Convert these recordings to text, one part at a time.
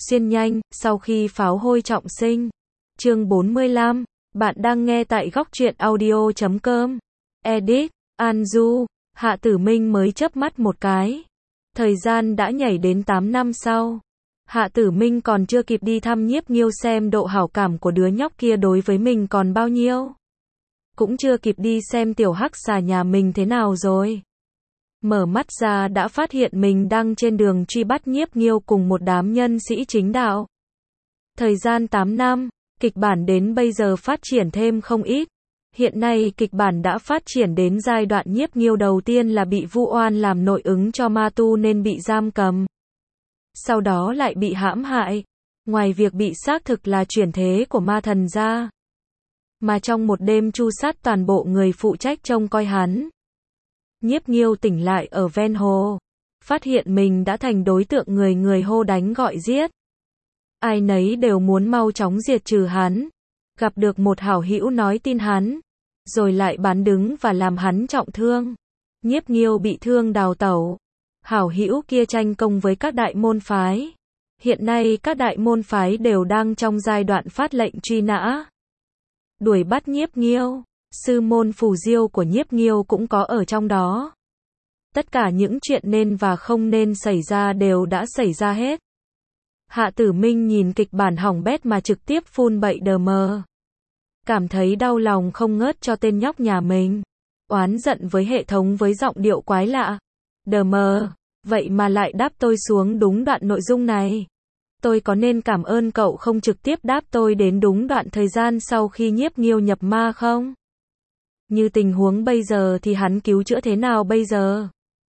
Xuyên nhanh, sau khi pháo hôi trọng sinh. Chương 45, bạn đang nghe tại góc truyện audio.com. Edit, An Du, Hạ Tử Minh mới chớp mắt một cái. Thời gian đã nhảy đến 8 năm sau. Hạ Tử Minh còn chưa kịp đi thăm Nhiếp Nghiêu xem độ hảo cảm của đứa nhóc kia đối với mình còn bao nhiêu. Cũng chưa kịp đi xem tiểu hắc xà nhà mình thế nào rồi. Mở mắt ra đã phát hiện mình đang trên đường truy bắt Nhiếp Nghiêu cùng một đám nhân sĩ chính đạo. Thời gian 8 năm, kịch bản đến bây giờ phát triển thêm không ít. Hiện nay kịch bản đã phát triển đến giai đoạn Nhiếp Nghiêu đầu tiên là bị vu oan làm nội ứng cho ma tu nên bị giam cầm. Sau đó lại bị hãm hại. Ngoài việc bị xác thực là chuyển thế của ma thần ra, mà trong một đêm tru sát toàn bộ người phụ trách trông coi hắn, Nhiếp Nghiêu tỉnh lại ở ven hồ, phát hiện mình đã thành đối tượng người người hô đánh gọi giết. Ai nấy đều muốn mau chóng diệt trừ hắn. Gặp được một hảo hữu nói tin hắn, rồi lại bán đứng và làm hắn trọng thương. Nhiếp Nghiêu bị thương đào tẩu. Hảo hữu kia tranh công với các đại môn phái. Hiện nay các đại môn phái đều đang trong giai đoạn phát lệnh truy nã, đuổi bắt Nhiếp Nghiêu. Sư môn Phù Diêu của Nhiếp Nghiêu cũng có ở trong đó. Tất cả những chuyện nên và không nên xảy ra đều đã xảy ra hết. Hạ Tử Minh nhìn kịch bản hỏng bét mà trực tiếp phun bậy đờ mờ. Cảm thấy đau lòng không ngớt cho tên nhóc nhà mình. Oán giận với hệ thống với giọng điệu quái lạ. Đờ mờ, vậy mà lại đáp tôi xuống đúng đoạn nội dung này. Tôi có nên cảm ơn cậu không trực tiếp đáp tôi đến đúng đoạn thời gian sau khi Nhiếp Nghiêu nhập ma không? Như tình huống bây giờ thì hắn cứu chữa thế nào bây giờ?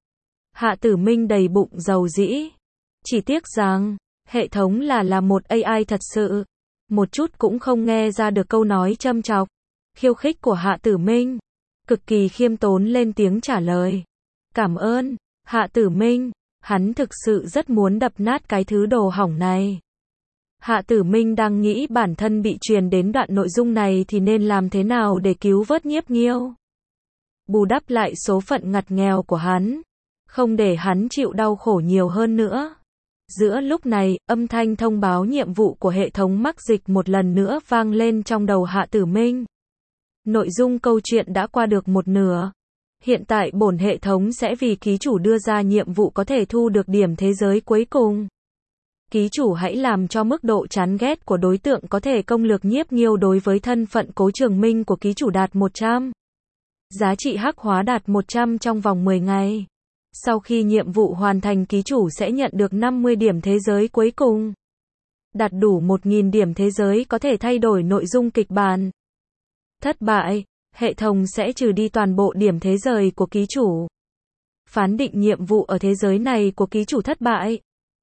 Hạ Tử Minh đầy bụng dầu dĩ. Chỉ tiếc rằng, hệ thống là một AI thật sự. Một chút cũng không nghe ra được câu nói châm chọc, khiêu khích của Hạ Tử Minh. Cực kỳ khiêm tốn lên tiếng trả lời. Cảm ơn, Hạ Tử Minh. Hắn thực sự rất muốn đập nát cái thứ đồ hỏng này. Hạ Tử Minh đang nghĩ bản thân bị truyền đến đoạn nội dung này thì nên làm thế nào để cứu vớt Nhiếp Nghiêu. Bù đắp lại số phận ngặt nghèo của hắn. Không để hắn chịu đau khổ nhiều hơn nữa. Giữa lúc này, âm thanh thông báo nhiệm vụ của hệ thống mắc dịch một lần nữa vang lên trong đầu Hạ Tử Minh. Nội dung câu chuyện đã qua được một nửa. Hiện tại bổn hệ thống sẽ vì ký chủ đưa ra nhiệm vụ có thể thu được điểm thế giới cuối cùng. Ký chủ hãy làm cho mức độ chán ghét của đối tượng có thể công lược Nhiếp Nghiêu đối với thân phận Cố Trường Minh của ký chủ đạt 100. Giá trị hắc hóa đạt 100 trong vòng 10 ngày. Sau khi nhiệm vụ hoàn thành ký chủ sẽ nhận được 50 điểm thế giới cuối cùng. Đạt đủ 1.000 điểm thế giới có thể thay đổi nội dung kịch bản. Thất bại, hệ thống sẽ trừ đi toàn bộ điểm thế giới của ký chủ. Phán định nhiệm vụ ở thế giới này của ký chủ thất bại.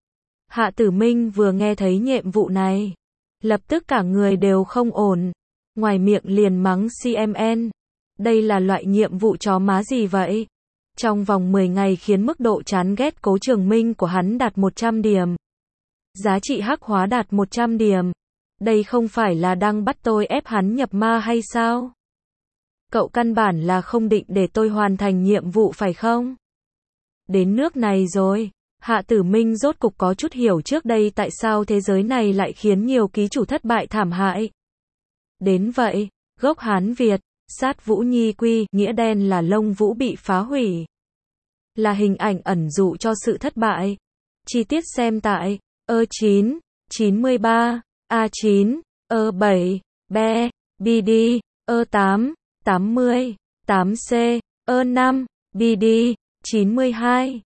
Hạ Tử Minh vừa nghe thấy nhiệm vụ này, lập tức cả người đều không ổn. Ngoài miệng liền mắng CMN. Đây là loại nhiệm vụ chó má gì vậy? Trong vòng 10 ngày khiến mức độ chán ghét Cố Trường Minh của hắn đạt 100 điểm. Giá trị hắc hóa đạt 100 điểm. Đây không phải là đang bắt tôi ép hắn nhập ma hay sao? Cậu căn bản là không định để tôi hoàn thành nhiệm vụ phải không? Đến nước này rồi, Hạ Tử Minh rốt cục có chút hiểu trước đây tại sao thế giới này lại khiến nhiều ký chủ thất bại thảm hại. Đến vậy, gốc Hán Việt, sát Vũ Nhi Quy, nghĩa đen là lông vũ bị phá hủy. Là hình ảnh ẩn dụ cho sự thất bại. Chi tiết xem tại E9, 93, A9, E7, B, BD, E8, 80, 8C, E5, BD, 92,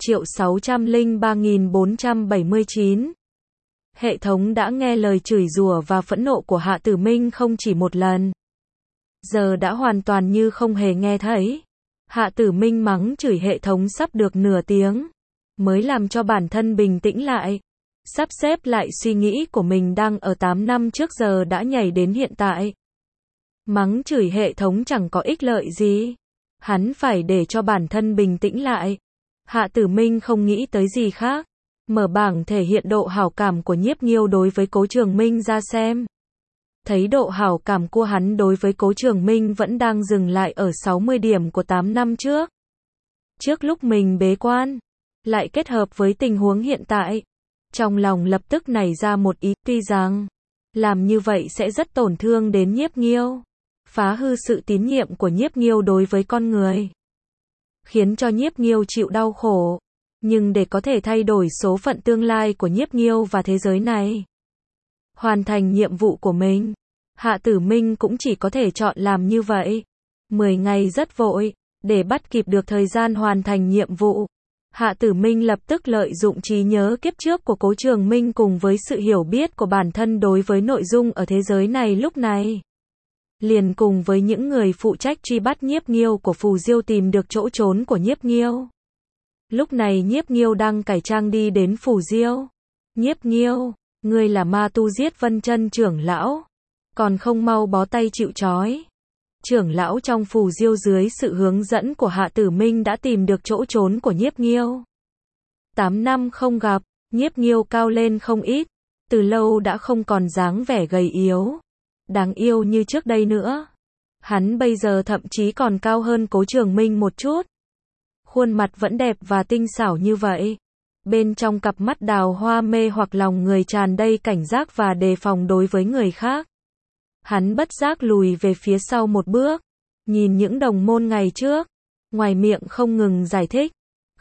1.603.479. Hệ thống đã nghe lời chửi rủa và phẫn nộ của Hạ Tử Minh không chỉ một lần. Giờ đã hoàn toàn như không hề nghe thấy. Hạ Tử Minh mắng chửi hệ thống sắp được nửa tiếng, mới làm cho bản thân bình tĩnh lại. Sắp xếp lại suy nghĩ của mình đang ở 8 năm trước giờ đã nhảy đến hiện tại. Mắng chửi hệ thống chẳng có ích lợi gì. Hắn phải để cho bản thân bình tĩnh lại. Hạ Tử Minh không nghĩ tới gì khác. Mở bảng thể hiện độ hảo cảm của Nhiếp Nghiêu đối với Cố Trường Minh ra xem. Thấy độ hảo cảm của hắn đối với Cố Trường Minh vẫn đang dừng lại ở 60 điểm của 8 năm trước. Trước lúc mình bế quan, lại kết hợp với tình huống hiện tại. Trong lòng lập tức nảy ra một ý, tuy rằng làm như vậy sẽ rất tổn thương đến Nhiếp Nghiêu, phá hư sự tín nhiệm của Nhiếp Nghiêu đối với con người, khiến cho Nhiếp Nghiêu chịu đau khổ, nhưng để có thể thay đổi số phận tương lai của Nhiếp Nghiêu và thế giới này, hoàn thành nhiệm vụ của mình, Hạ Tử Minh cũng chỉ có thể chọn làm như vậy. 10 ngày rất vội, để bắt kịp được thời gian hoàn thành nhiệm vụ. Hạ Tử Minh lập tức lợi dụng trí nhớ kiếp trước của Cố Trường Minh cùng với sự hiểu biết của bản thân đối với nội dung ở thế giới này lúc này. Liền cùng với những người phụ trách truy bắt Nhiếp Nghiêu của Phù Diêu tìm được chỗ trốn của Nhiếp Nghiêu. Lúc này Nhiếp Nghiêu đang cải trang đi đến Phù Diêu. Nhiếp Nghiêu, ngươi là ma tu giết Vân Chân trưởng lão, còn không mau bó tay chịu trói. Trưởng lão trong Phù Diêu dưới sự hướng dẫn của Hạ Tử Minh đã tìm được chỗ trốn của Nhiếp Nghiêu. 8 năm không gặp, Nhiếp Nghiêu cao lên không ít, từ lâu đã không còn dáng vẻ gầy yếu, đáng yêu như trước đây nữa. Hắn bây giờ thậm chí còn cao hơn Cố Trường Minh một chút. Khuôn mặt vẫn đẹp và tinh xảo như vậy. Bên trong cặp mắt đào hoa mê hoặc lòng người tràn đầy cảnh giác và đề phòng đối với người khác. Hắn bất giác lùi về phía sau một bước, nhìn những đồng môn ngày trước, ngoài miệng không ngừng giải thích.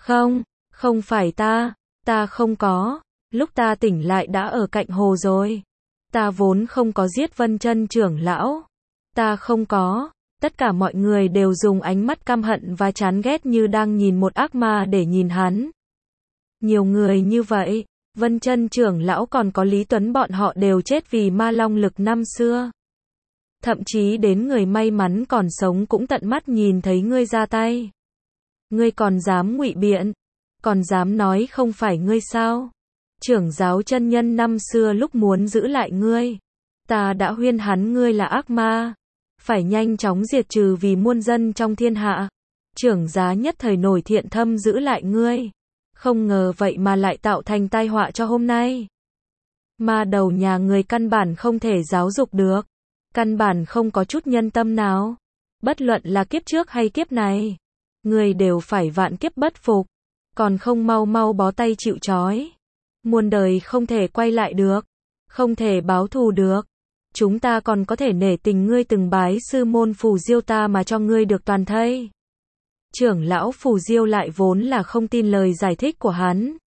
Không phải ta không có, lúc ta tỉnh lại đã ở cạnh hồ rồi. Ta vốn không có giết Vân Chân trưởng lão, ta không có. Tất cả mọi người đều dùng ánh mắt căm hận và chán ghét như đang nhìn một ác ma để nhìn hắn. Nhiều người như vậy, Vân Chân trưởng lão còn có Lý Tuấn bọn họ đều chết vì ma long lực năm xưa. Thậm chí đến người may mắn còn sống cũng tận mắt nhìn thấy ngươi ra tay. Ngươi còn dám ngụy biện, còn dám nói không phải ngươi sao? Trưởng giáo chân nhân năm xưa lúc muốn giữ lại ngươi, ta đã khuyên hắn ngươi là ác ma, phải nhanh chóng diệt trừ vì muôn dân trong thiên hạ. Trưởng giá nhất thời nổi thiện thâm giữ lại ngươi, không ngờ vậy mà lại tạo thành tai họa cho hôm nay. Ma đầu nhà người căn bản không thể giáo dục được, căn bản không có chút nhân tâm nào. Bất luận là kiếp trước hay kiếp này, người đều phải vạn kiếp bất phục, còn không mau mau bó tay chịu trói. Muôn đời không thể quay lại được, không thể báo thù được. Chúng ta còn có thể nể tình ngươi từng bái sư môn Phù Diêu ta mà cho ngươi được toàn thây. Trưởng lão Phù Diêu lại vốn là không tin lời giải thích của hắn.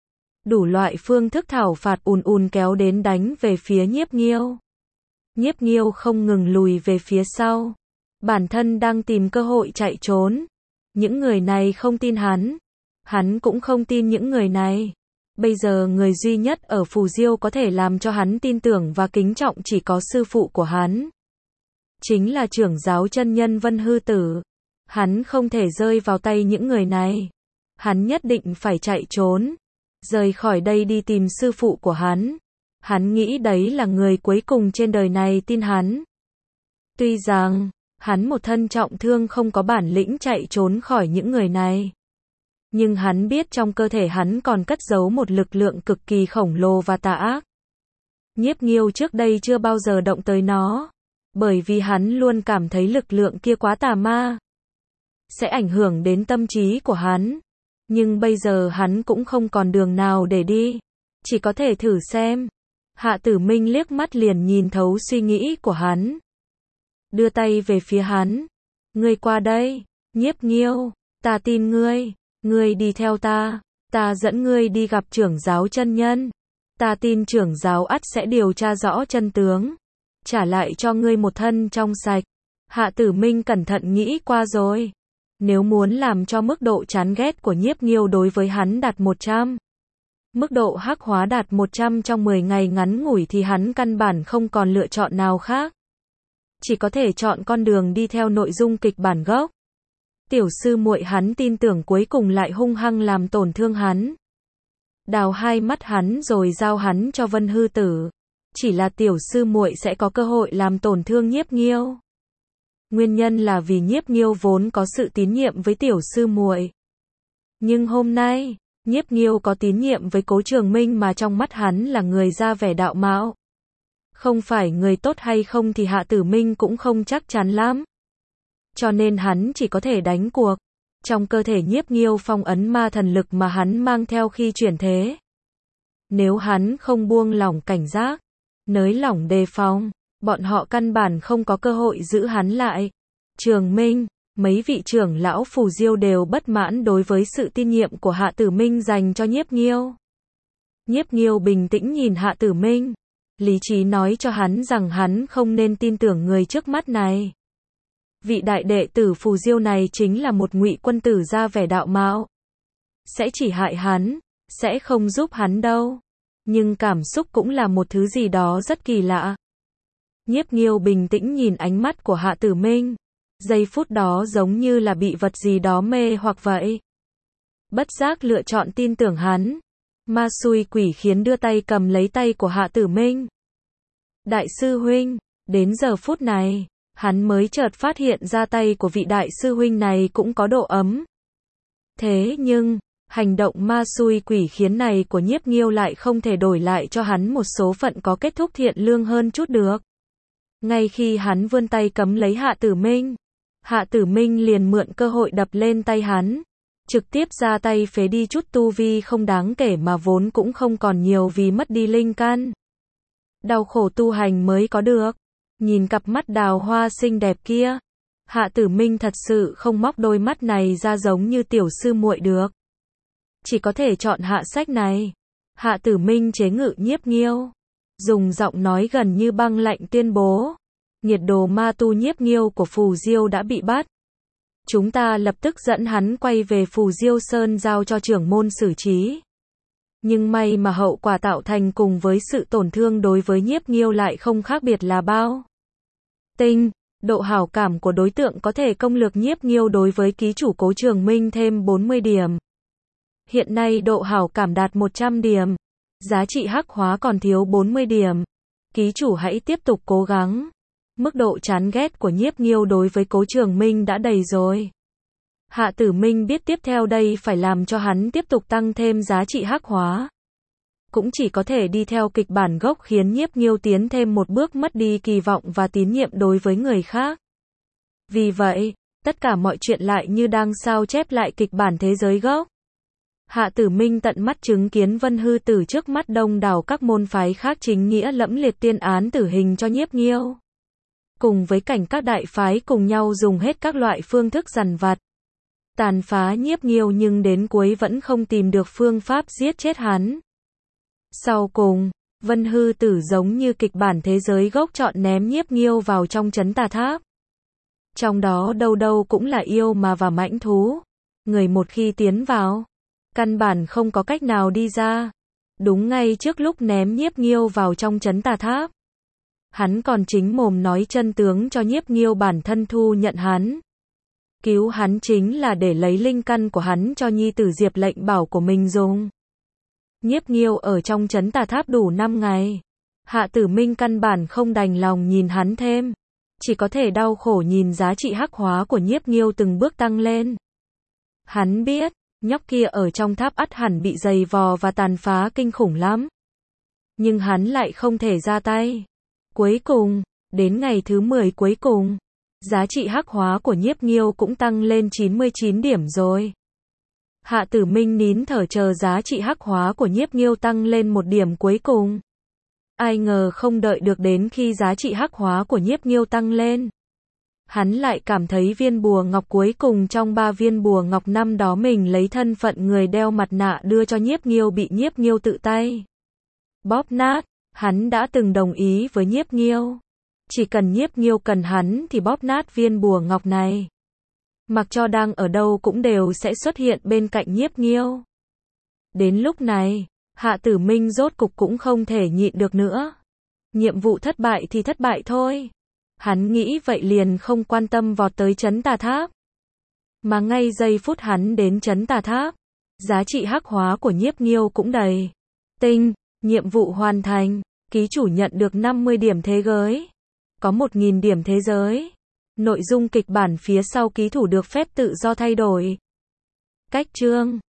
Đủ loại phương thức thảo phạt ùn kéo đến đánh về phía Nhiếp Nghiêu. Nhiếp Nghiêu không ngừng lùi về phía sau. Bản thân đang tìm cơ hội chạy trốn. Những người này không tin hắn. Hắn cũng không tin những người này. Bây giờ người duy nhất ở Phù Diêu có thể làm cho hắn tin tưởng và kính trọng chỉ có sư phụ của hắn. Chính là trưởng giáo chân nhân Vân Hư Tử. Hắn không thể rơi vào tay những người này. Hắn nhất định phải chạy trốn, rời khỏi đây đi tìm sư phụ của hắn. Hắn nghĩ đấy là người cuối cùng trên đời này tin hắn. Tuy rằng, hắn một thân trọng thương không có bản lĩnh chạy trốn khỏi những người này. Nhưng hắn biết trong cơ thể hắn còn cất giấu một lực lượng cực kỳ khổng lồ và tà ác. Nhiếp Nghiêu trước đây chưa bao giờ động tới nó, bởi vì hắn luôn cảm thấy lực lượng kia quá tà ma, sẽ ảnh hưởng đến tâm trí của hắn. Nhưng bây giờ hắn cũng không còn đường nào để đi, chỉ có thể thử xem. Hạ Tử Minh liếc mắt liền nhìn thấu suy nghĩ của hắn, đưa tay về phía hắn. Ngươi qua đây, Nhiếp Nghiêu, ta tin ngươi. Ngươi đi theo ta dẫn ngươi đi gặp trưởng giáo chân nhân. Ta tin trưởng giáo ắt sẽ điều tra rõ chân tướng, trả lại cho ngươi một thân trong sạch. Hạ Tử Minh cẩn thận nghĩ qua rồi. Nếu muốn làm cho mức độ chán ghét của Nhiếp Nghiêu đối với hắn đạt 100, mức độ hắc hóa đạt 100 trong 10 ngày ngắn ngủi thì hắn căn bản không còn lựa chọn nào khác. Chỉ có thể chọn con đường đi theo nội dung kịch bản gốc. Tiểu sư muội hắn tin tưởng cuối cùng lại hung hăng làm tổn thương hắn. Đào hai mắt hắn rồi giao hắn cho Vân Hư Tử. Chỉ là tiểu sư muội sẽ có cơ hội làm tổn thương Nhiếp Nghiêu. Nguyên nhân là vì Nhiếp Nghiêu vốn có sự tín nhiệm với tiểu sư muội. Nhưng hôm nay, Nhiếp Nghiêu có tín nhiệm với Cố Trường Minh mà trong mắt hắn là người ra vẻ đạo mạo. Không phải người tốt hay không thì Hạ Tử Minh cũng không chắc chắn lắm. Cho nên hắn chỉ có thể đánh cuộc. Trong cơ thể Nhiếp Nghiêu phong ấn ma thần lực mà hắn mang theo khi chuyển thế. Nếu hắn không buông lỏng cảnh giác, nới lỏng đề phòng, bọn họ căn bản không có cơ hội giữ hắn lại. Trường Minh, mấy vị trưởng lão Phù Diêu đều bất mãn đối với sự tin nhiệm của Hạ Tử Minh dành cho Nhiếp Nghiêu. Nhiếp Nghiêu bình tĩnh nhìn Hạ Tử Minh. Lý trí nói cho hắn rằng hắn không nên tin tưởng người trước mắt này. Vị đại đệ tử Phù Diêu này chính là một ngụy quân tử ra vẻ đạo mạo. Sẽ chỉ hại hắn, sẽ không giúp hắn đâu. Nhưng cảm xúc cũng là một thứ gì đó rất kỳ lạ. Nhiếp Nghiêu bình tĩnh nhìn ánh mắt của Hạ Tử Minh. Giây phút đó giống như là bị vật gì đó mê hoặc vậy. Bất giác lựa chọn tin tưởng hắn. Ma xui quỷ khiến đưa tay cầm lấy tay của Hạ Tử Minh. Đại sư huynh, đến giờ phút này, hắn mới chợt phát hiện ra tay của vị đại sư huynh này cũng có độ ấm. Thế nhưng, hành động ma xui quỷ khiến này của Nhiếp Nghiêu lại không thể đổi lại cho hắn một số phận có kết thúc thiện lương hơn chút được. Ngay khi hắn vươn tay cấm lấy Hạ Tử Minh, Hạ Tử Minh liền mượn cơ hội đập lên tay hắn, trực tiếp ra tay phế đi chút tu vi không đáng kể mà vốn cũng không còn nhiều vì mất đi linh căn. Đau khổ tu hành mới có được. Nhìn cặp mắt đào hoa xinh đẹp kia, Hạ Tử Minh thật sự không móc đôi mắt này ra giống như tiểu sư muội được. Chỉ có thể chọn hạ sách này. Hạ Tử Minh chế ngự Nhiếp Nghiêu, dùng giọng nói gần như băng lạnh tuyên bố, nhiệt đồ ma tu Nhiếp Nghiêu của Phù Diêu đã bị bắt. Chúng ta lập tức dẫn hắn quay về Phù Diêu Sơn giao cho trưởng môn xử trí. Nhưng may mà hậu quả tạo thành cùng với sự tổn thương đối với Nhiếp Nghiêu lại không khác biệt là bao. Tinh, độ hảo cảm của đối tượng có thể công lược Nhiếp Nghiêu đối với ký chủ Cố Trường Minh thêm 40 điểm. Hiện nay độ hảo cảm đạt 100 điểm. Giá trị hắc hóa còn thiếu 40 điểm. Ký chủ hãy tiếp tục cố gắng. Mức độ chán ghét của Nhiếp Nghiêu đối với Cố Trường Minh đã đầy rồi. Hạ Tử Minh biết tiếp theo đây phải làm cho hắn tiếp tục tăng thêm giá trị hắc hóa. Cũng chỉ có thể đi theo kịch bản gốc khiến Nhiếp Nghiêu tiến thêm một bước mất đi kỳ vọng và tín nhiệm đối với người khác. Vì vậy, tất cả mọi chuyện lại như đang sao chép lại kịch bản thế giới gốc. Hạ Tử Minh tận mắt chứng kiến Vân Hư Tử trước mắt đông đảo các môn phái khác chính nghĩa lẫm liệt tuyên án tử hình cho Nhiếp Nghiêu. Cùng với cảnh các đại phái cùng nhau dùng hết các loại phương thức dằn vặt, tàn phá Nhiếp Nghiêu nhưng đến cuối vẫn không tìm được phương pháp giết chết hắn. Sau cùng, Vân Hư Tử giống như kịch bản thế giới gốc chọn ném Nhiếp Nghiêu vào trong trấn tà tháp. Trong đó đâu đâu cũng là yêu ma và mãnh thú. Người một khi tiến vào, căn bản không có cách nào đi ra. Đúng ngay trước lúc ném Nhiếp Nghiêu vào trong trấn tà tháp, hắn còn chính mồm nói chân tướng cho Nhiếp Nghiêu bản thân thu nhận hắn. Cứu hắn chính là để lấy linh căn của hắn cho nhi tử Diệp Lệnh Bảo của mình dùng. Nhiếp Nghiêu ở trong trấn tà tháp đủ 5 ngày. Hạ Tử Minh căn bản không đành lòng nhìn hắn thêm. Chỉ có thể đau khổ nhìn giá trị hắc hóa của Nhiếp Nghiêu từng bước tăng lên. Hắn biết, nhóc kia ở trong tháp ắt hẳn bị dày vò và tàn phá kinh khủng lắm. Nhưng hắn lại không thể ra tay. Cuối cùng, đến ngày thứ 10 cuối cùng, giá trị hắc hóa của Nhiếp Nghiêu cũng tăng lên 99 điểm rồi. Hạ Tử Minh nín thở chờ giá trị hắc hóa của Nhiếp Nghiêu tăng lên 1 điểm cuối cùng. Ai ngờ không đợi được đến khi giá trị hắc hóa của Nhiếp Nghiêu tăng lên, hắn lại cảm thấy viên bùa ngọc cuối cùng trong 3 viên bùa ngọc năm đó mình lấy thân phận người đeo mặt nạ đưa cho Nhiếp Nghiêu bị Nhiếp Nghiêu tự tay bóp nát. Hắn đã từng đồng ý với Nhiếp Nghiêu, chỉ cần Nhiếp Nghiêu cần hắn thì bóp nát viên bùa ngọc này. Mặc cho đang ở đâu cũng đều sẽ xuất hiện bên cạnh Nhiếp Nghiêu. Đến lúc này, Hạ Tử Minh rốt cục cũng không thể nhịn được nữa. Nhiệm vụ thất bại thì thất bại thôi. Hắn nghĩ vậy liền không quan tâm vọt tới trấn tà tháp. Mà ngay giây phút hắn đến trấn tà tháp, giá trị hắc hóa của Nhiếp Nghiêu cũng đầy. Tinh, nhiệm vụ hoàn thành, ký chủ nhận được 50 điểm thế giới. Có 1.000 điểm thế giới. Nội dung kịch bản phía sau ký thủ được phép tự do thay đổi. Cách chương